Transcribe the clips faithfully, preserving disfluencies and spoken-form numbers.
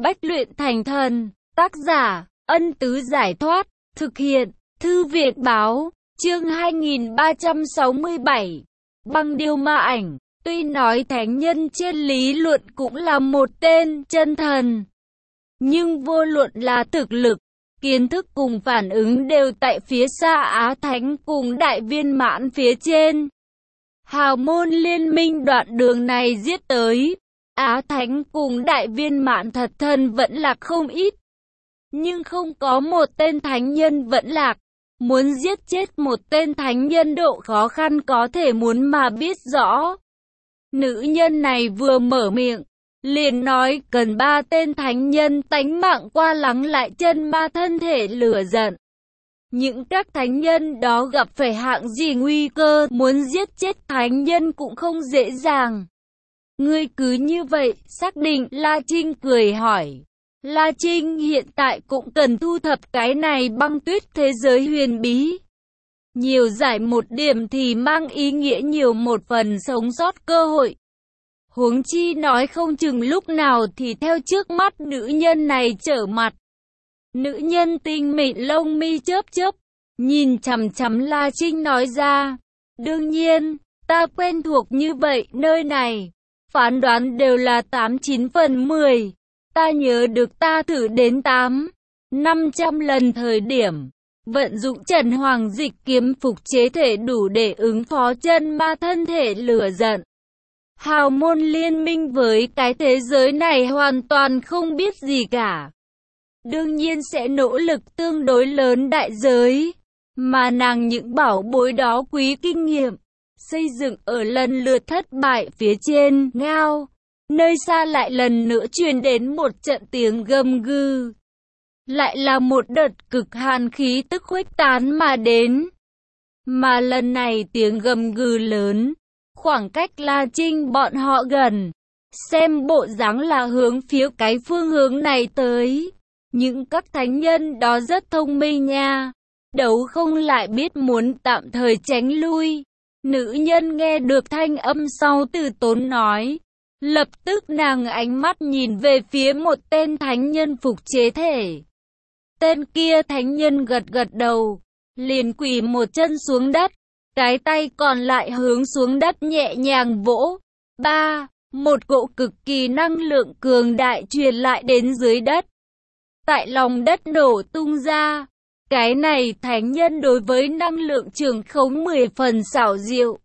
Bách luyện thành thần. Tác giả, Ân Tứ Giải Thoát. Thực hiện, Thư Viện Báo. Chương hai nghìn ba trăm sáu mươi bảy. Băng điêu ma ảnh. Tuy nói thánh nhân trên lý luận cũng là một tên chân thần, nhưng vô luận là thực lực, kiến thức cùng phản ứng đều tại phía xa Á Thánh cùng Đại Viên Mãn phía trên. Hào môn liên minh đoạn đường này giết tới, Á Thánh cùng Đại Viên Mãn thật thần vẫn lạc không ít, nhưng không có một tên thánh nhân vẫn lạc. Muốn giết chết một tên thánh nhân độ khó khăn có thể muốn mà biết rõ. Nữ nhân này vừa mở miệng, liền nói cần ba tên thánh nhân tánh mạng qua lắng lại chân ma thân thể lửa giận. Những các thánh nhân đó gặp phải hạng gì nguy cơ, muốn giết chết thánh nhân cũng không dễ dàng. Ngươi cứ như vậy, xác định. La Trinh cười hỏi. La Trinh hiện tại cũng cần thu thập cái này băng tuyết thế giới huyền bí. Nhiều giải một điểm thì mang ý nghĩa nhiều một phần sống sót cơ hội. Huống chi nói không chừng lúc nào thì theo trước mắt nữ nhân này trở mặt. Nữ nhân tinh mịn lông mi chớp chớp, nhìn chằm chằm La Trinh nói ra. Đương nhiên, ta quen thuộc như vậy, nơi này, phán đoán đều là tám chín phần mười. Ta nhớ được ta thử đến tám, năm trăm lần thời điểm, vận dụng Trần Hoàng Dịch kiếm phục chế thể đủ để ứng phó chân ma thân thể lửa giận. Hào môn liên minh với cái thế giới này hoàn toàn không biết gì cả. Đương nhiên sẽ nỗ lực tương đối lớn đại giới, mà nàng những bảo bối đó quý kinh nghiệm, xây dựng ở lần lượt thất bại phía trên. Ngao, nơi xa lại lần nữa truyền đến một trận tiếng gầm gừ. Lại là một đợt cực hàn khí tức khuếch tán mà đến. Mà lần này tiếng gầm gừ lớn, khoảng cách La Trinh bọn họ gần, xem bộ dáng là hướng phía cái phương hướng này tới. Những các thánh nhân đó rất thông minh nha, đấu không lại biết muốn tạm thời tránh lui. Nữ nhân nghe được thanh âm sau từ tốn nói, lập tức nàng ánh mắt nhìn về phía một tên thánh nhân phục chế thể. Tên kia thánh nhân gật gật đầu, liền quỳ một chân xuống đất, cái tay còn lại hướng xuống đất nhẹ nhàng vỗ. Ba, một cỗ cực kỳ năng lượng cường đại truyền lại đến dưới đất. Tại lòng đất nổ tung ra. Cái này thánh nhân đối với năng lượng trường khống mười phần xảo diệu.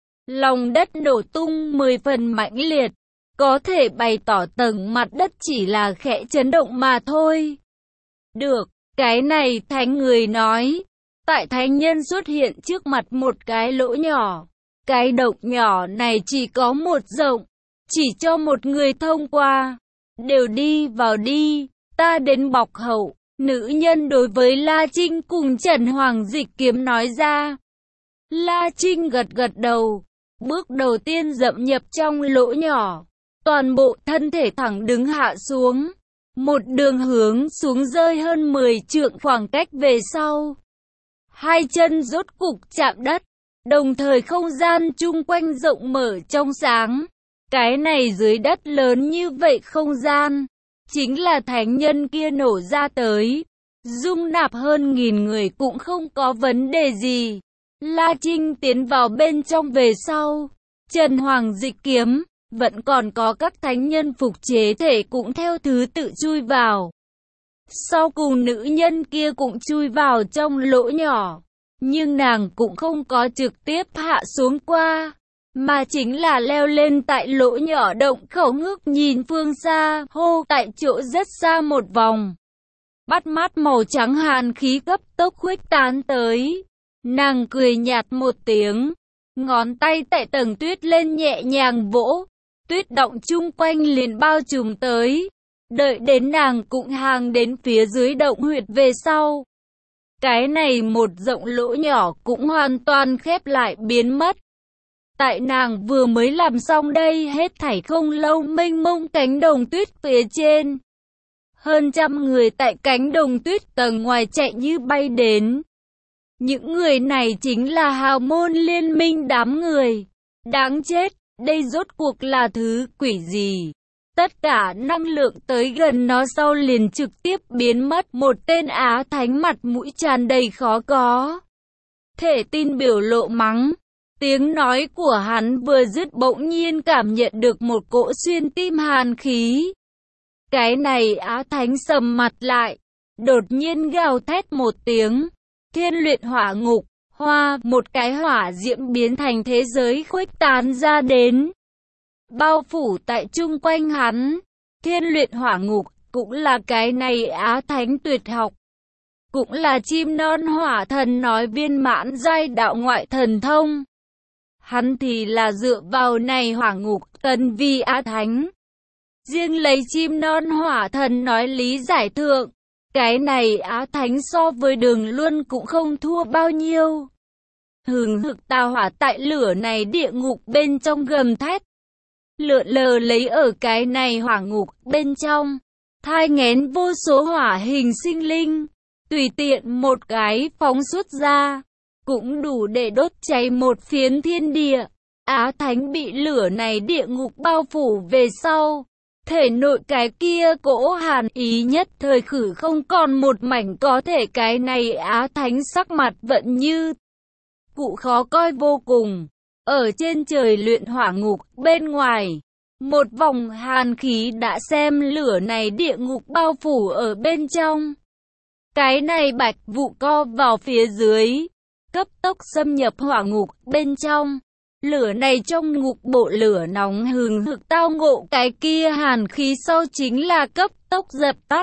Lòng đất nổ tung mười phần mãnh liệt, có thể bày tỏ tầng mặt đất chỉ là khẽ chấn động mà thôi. Được, cái này thánh người nói. Tại thánh nhân xuất hiện trước mặt một cái lỗ nhỏ. Cái động nhỏ này chỉ có một rộng, chỉ cho một người thông qua. Đều đi vào đi, ta đến bọc hậu. Nữ nhân đối với La Trinh cùng Trần Hoàng Dịch kiếm nói ra. La Trinh gật gật đầu, bước đầu tiên dậm nhập trong lỗ nhỏ. Toàn bộ thân thể thẳng đứng hạ xuống, một đường hướng xuống rơi hơn mười trượng khoảng cách về sau. Hai chân rốt cục chạm đất, đồng thời không gian chung quanh rộng mở trong sáng. Cái này dưới đất lớn như vậy không gian, chính là thánh nhân kia nổ ra tới, dung nạp hơn nghìn người cũng không có vấn đề gì. La Trinh tiến vào bên trong về sau, Trần Hoàng Dịch kiếm, vẫn còn có các thánh nhân phục chế thể cũng theo thứ tự chui vào. Sau cùng nữ nhân kia cũng chui vào trong lỗ nhỏ, nhưng nàng cũng không có trực tiếp hạ xuống qua, mà chính là leo lên tại lỗ nhỏ động khẩu ngước nhìn phương xa, hô tại chỗ rất xa một vòng. Bắt mắt màu trắng hàn khí cấp tốc khuếch tán tới. Nàng cười nhạt một tiếng, ngón tay tại tầng tuyết lên nhẹ nhàng vỗ, tuyết động chung quanh liền bao trùm tới. Đợi đến nàng cũng hàng đến phía dưới động huyệt về sau. Cái này một rộng lỗ nhỏ cũng hoàn toàn khép lại biến mất. Tại nàng vừa mới làm xong đây hết thảy không lâu mênh mông cánh đồng tuyết phía trên. Hơn trăm người tại cánh đồng tuyết tầng ngoài chạy như bay đến. Những người này chính là hào môn liên minh đám người. Đáng chết, đây rốt cuộc là thứ quỷ gì? tất cả năng lượng tới gần nó sau liền trực tiếp biến mất. Một tên Á Thánh mặt mũi tràn đầy khó có thể tin biểu lộ mắng. Tiếng nói của hắn vừa dứt bỗng nhiên cảm nhận được một cỗ xuyên tim hàn khí. Cái này Á Thánh sầm mặt lại, đột nhiên gào thét một tiếng. Thiên luyện hỏa ngục, hoa, một cái hỏa diễm biến thành thế giới khuếch tán ra đến, bao phủ tại chung quanh hắn. Thiên luyện hỏa ngục, cũng là cái này Á Thánh tuyệt học. Cũng là chim non hỏa thần nói viên mãn giai đạo ngoại thần thông. Hắn thì là dựa vào này hỏa ngục, tần vi Á Thánh. Riêng lấy chim non hỏa thần nói lý giải thượng, cái này Á Thánh so với Đường Luân cũng không thua bao nhiêu. Hừng hực tà hỏa tại lửa này địa ngục bên trong gầm thét, lượn lờ lấy ở cái này hỏa ngục bên trong, thai nghén vô số hỏa hình sinh linh, tùy tiện một cái phóng xuất ra, cũng đủ để đốt cháy một phiến thiên địa. Á Thánh bị lửa này địa ngục bao phủ về sau, thể nội cái kia cỗ hàn ý nhất thời khử không còn một mảnh, có thể cái này Á Thánh sắc mặt vẫn như cụ khó coi vô cùng. Ở trên trời luyện hỏa ngục, bên ngoài, một vòng hàn khí đã xem lửa này địa ngục bao phủ ở bên trong. Cái này bạch vụ co vào phía dưới, cấp tốc xâm nhập hỏa ngục bên trong. Lửa này trong ngục bộ lửa nóng hừng hực tao ngộ cái kia hàn khí sau chính là cấp tốc dập tắt.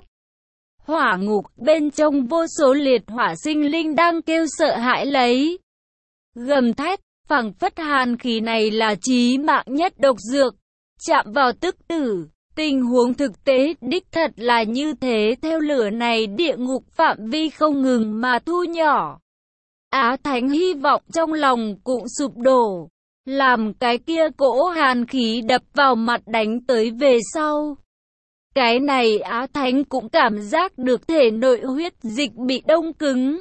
Hỏa ngục bên trong vô số liệt hỏa sinh linh đang kêu sợ hãi lấy, gầm thét, phảng phất hàn khí này là chí mạng nhất độc dược, chạm vào tức tử. Tình huống thực tế đích thật là như thế, theo lửa này địa ngục phạm vi không ngừng mà thu nhỏ. Á Thánh hy vọng trong lòng cũng sụp đổ, làm cái kia cỗ hàn khí đập vào mặt đánh tới về sau. Cái này Á Thánh cũng cảm giác được thể nội huyết dịch bị đông cứng.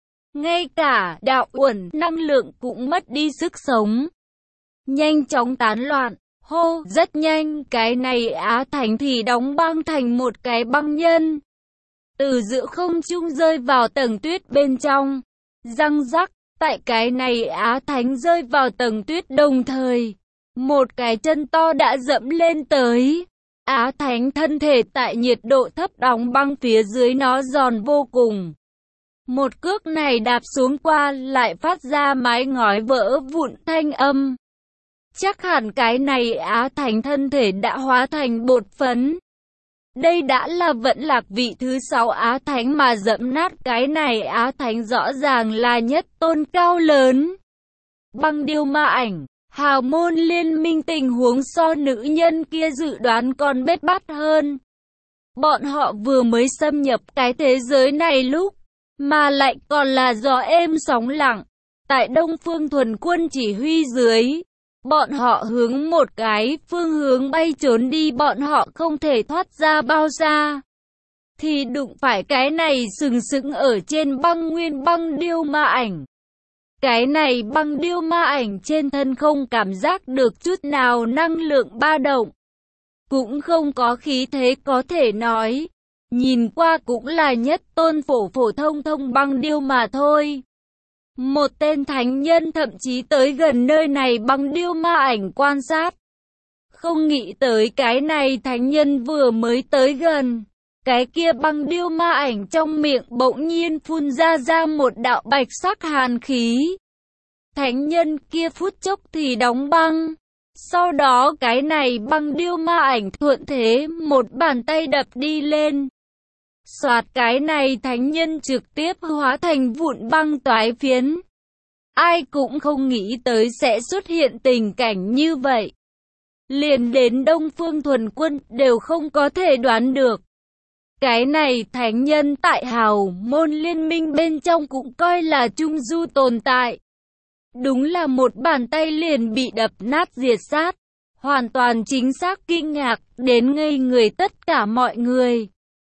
Ngay cả đạo uẩn năng lượng cũng mất đi sức sống, nhanh chóng tán loạn. Hô, rất nhanh, cái này Á Thánh thì đóng băng thành một cái băng nhân, từ giữa không trung rơi vào tầng tuyết bên trong. Răng rắc, tại cái này Á Thánh rơi vào tầng tuyết đồng thời, một cái chân to đã dẫm lên tới. Á Thánh thân thể tại nhiệt độ thấp đóng băng phía dưới nó giòn vô cùng. Một cước này đạp xuống qua lại phát ra mái ngói vỡ vụn thanh âm. Chắc hẳn cái này Á Thánh thân thể đã hóa thành bột phấn. Đây đã là Vẫn Lạc vị thứ sáu Á Thánh mà dẫm nát cái này Á Thánh rõ ràng là nhất tôn cao lớn. Băng điêu ma ảnh, hào môn liên minh tình huống so nữ nhân kia dự đoán còn bết bát hơn. Bọn họ vừa mới xâm nhập cái thế giới này lúc, mà lại còn là gió êm sóng lặng. Tại Đông Phương Thuần Quân chỉ huy dưới, bọn họ hướng một cái phương hướng bay trốn đi, bọn họ không thể thoát ra bao xa, thì đụng phải cái này sừng sững ở trên băng nguyên băng điêu ma ảnh. Cái này băng điêu ma ảnh trên thân không cảm giác được chút nào năng lượng ba động, cũng không có khí thế có thể nói, nhìn qua cũng là nhất tôn phổ phổ thông thông băng điêu mà thôi. Một tên thánh nhân thậm chí tới gần nơi này băng điêu ma ảnh quan sát. Không nghĩ tới cái này thánh nhân vừa mới tới gần, cái kia băng điêu ma ảnh trong miệng bỗng nhiên phun ra ra một đạo bạch sắc hàn khí. Thánh nhân kia phút chốc thì đóng băng. Sau đó cái này băng điêu ma ảnh thuận thế một bàn tay đập đi lên. Soạt, cái này thánh nhân trực tiếp hóa thành vụn băng toái phiến. Ai cũng không nghĩ tới sẽ xuất hiện tình cảnh như vậy. Liền đến Đông Phương Thuần Quân đều không có thể đoán được. Cái này thánh nhân tại hào môn liên minh bên trong cũng coi là trung du tồn tại. Đúng là một bàn tay liền bị đập nát diệt sát. Hoàn toàn chính xác kinh ngạc đến ngây người tất cả mọi người.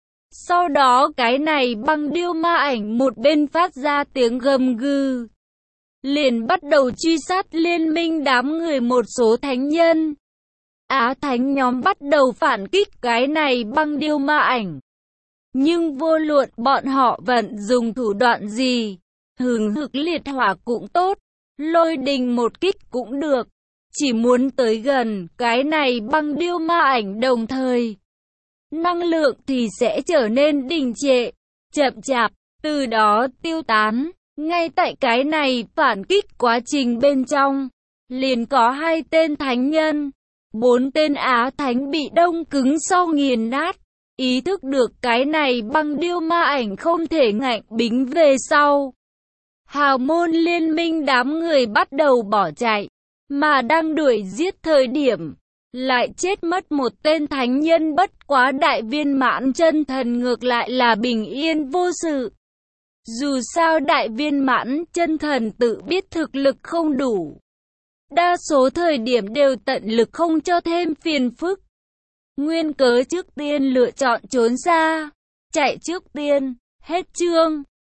Sau đó cái này băng điêu ma ảnh một bên phát ra tiếng gầm gừ, liền bắt đầu truy sát liên minh đám người một số thánh nhân. Á Thánh nhóm bắt đầu phản kích cái này băng điêu ma ảnh. Nhưng vô luận bọn họ vận dùng thủ đoạn gì, hừng hực liệt hỏa cũng tốt, lôi đình một kích cũng được, chỉ muốn tới gần cái này băng điêu ma ảnh đồng thời, năng lượng thì sẽ trở nên đình trệ, chậm chạp, từ đó tiêu tán. Ngay tại cái này phản kích quá trình bên trong, liền có hai tên thánh nhân, bốn tên Á Thánh bị đông cứng sau nghiền nát. Ý thức được cái này băng điêu ma ảnh không thể ngạnh bính về sau. Hào môn liên minh đám người bắt đầu bỏ chạy, mà đang đuổi giết thời điểm, lại chết mất một tên thánh nhân, bất quá đại viên mãn chân thần ngược lại là bình yên vô sự. Dù sao đại viên mãn chân thần tự biết thực lực không đủ, đa số thời điểm đều tận lực không cho thêm phiền phức. Nguyên cớ trước tiên lựa chọn trốn xa, chạy trước tiên, hết chương.